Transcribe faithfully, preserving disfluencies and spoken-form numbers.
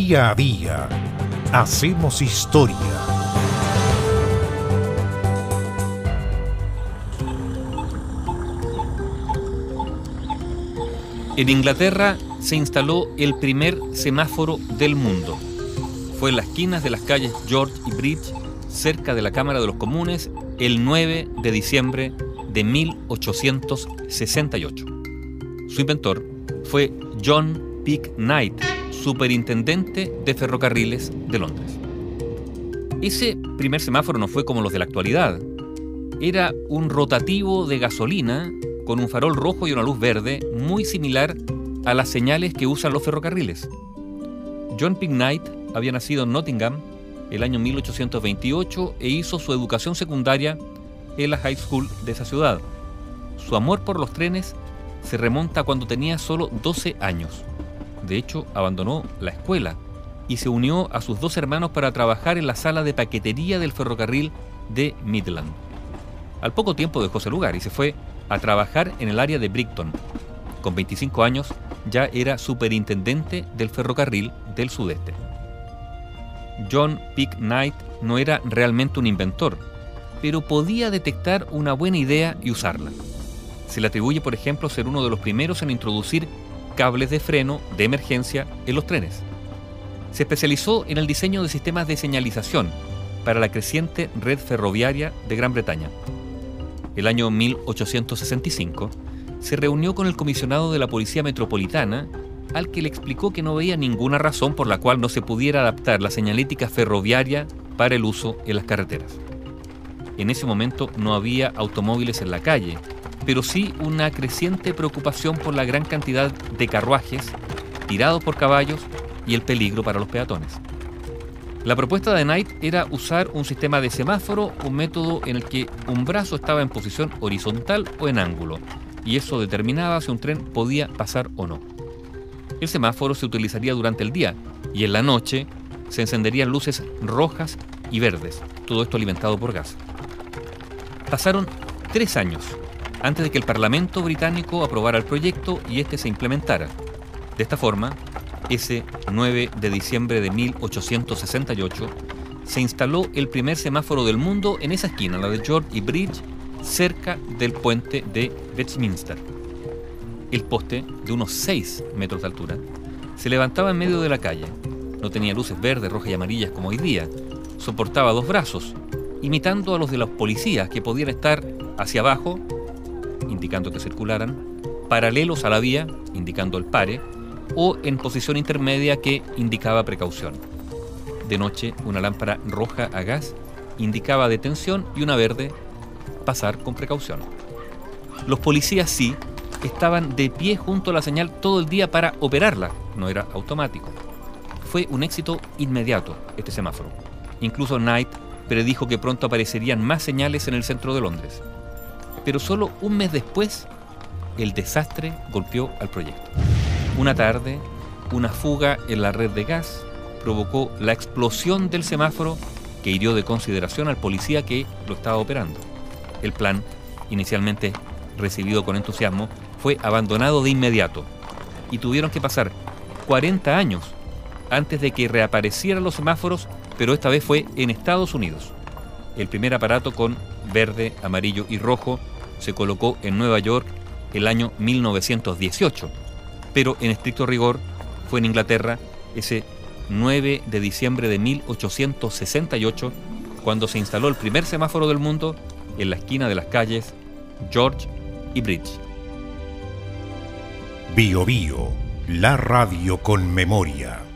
Día a día hacemos historia. En Inglaterra se instaló el primer semáforo del mundo. Fue en las esquinas de las calles George y Bridge, cerca de la Cámara de los Comunes, el nueve de diciembre de mil ochocientos sesenta y ocho. Su inventor fue John Peake Knight, superintendente de ferrocarriles de Londres. Ese primer semáforo no fue como los de la actualidad. Era un rotativo de gasolina con un farol rojo y una luz verde, muy similar a las señales que usan los ferrocarriles. John Peake Knight había nacido en Nottingham el año mil ochocientos veintiocho e hizo su educación secundaria en la high school de esa ciudad. Su amor por los trenes se remonta a cuando tenía solo doce años. De hecho, abandonó la escuela y se unió a sus dos hermanos para trabajar en la sala de paquetería del ferrocarril de Midland. Al poco tiempo dejó ese lugar y se fue a trabajar en el área de Brighton. Con veinticinco años ya era superintendente del ferrocarril del sudeste. John Peake Knight no era realmente un inventor, pero podía detectar una buena idea y usarla. Se le atribuye, por ejemplo, ser uno de los primeros en introducir cables de freno de emergencia en los trenes. Se especializó en el diseño de sistemas de señalización para la creciente red ferroviaria de Gran Bretaña. El año mil ochocientos sesenta y cinco se reunió con el comisionado de la Policía Metropolitana, al que le explicó que no veía ninguna razón por la cual no se pudiera adaptar la señalética ferroviaria para el uso en las carreteras. En ese momento no había automóviles en la calle, pero sí una creciente preocupación por la gran cantidad de carruajes tirados por caballos y el peligro para los peatones. La propuesta de Knight era usar un sistema de semáforo, un método en el que un brazo estaba en posición horizontal o en ángulo, y eso determinaba si un tren podía pasar o no. El semáforo se utilizaría durante el día, y en la noche se encenderían luces rojas y verdes, todo esto alimentado por gas. Pasaron tres años antes de que el Parlamento británico aprobara el proyecto y este se implementara. De esta forma, ese nueve de diciembre de mil ochocientos sesenta y ocho, se instaló el primer semáforo del mundo en esa esquina, la de George y Bridge, cerca del puente de Westminster. El poste, de unos seis metros de altura, se levantaba en medio de la calle. No tenía luces verdes, rojas y amarillas como hoy día. Soportaba dos brazos, imitando a los de los policías, que podían estar hacia abajo, indicando que circularan, paralelos a la vía, indicando el pare, o en posición intermedia, que indicaba precaución. De noche, una lámpara roja a gas indicaba detención y una verde, pasar con precaución. Los policías sí estaban de pie junto a la señal todo el día para operarla, no era automático. Fue un éxito inmediato este semáforo. Incluso Knight predijo que pronto aparecerían más señales en el centro de Londres. Pero solo un mes después, el desastre golpeó al proyecto. Una tarde, una fuga en la red de gas provocó la explosión del semáforo, que hirió de consideración al policía que lo estaba operando. El plan, inicialmente recibido con entusiasmo, fue abandonado de inmediato y tuvieron que pasar cuarenta años antes de que reaparecieran los semáforos, pero esta vez fue en Estados Unidos. El primer aparato con verde, amarillo y rojo se colocó en Nueva York el año mil novecientos dieciocho, pero en estricto rigor fue en Inglaterra ese nueve de diciembre de mil ochocientos sesenta y ocho cuando se instaló el primer semáforo del mundo en la esquina de las calles George y Bridge. Bio Bio, la radio con memoria.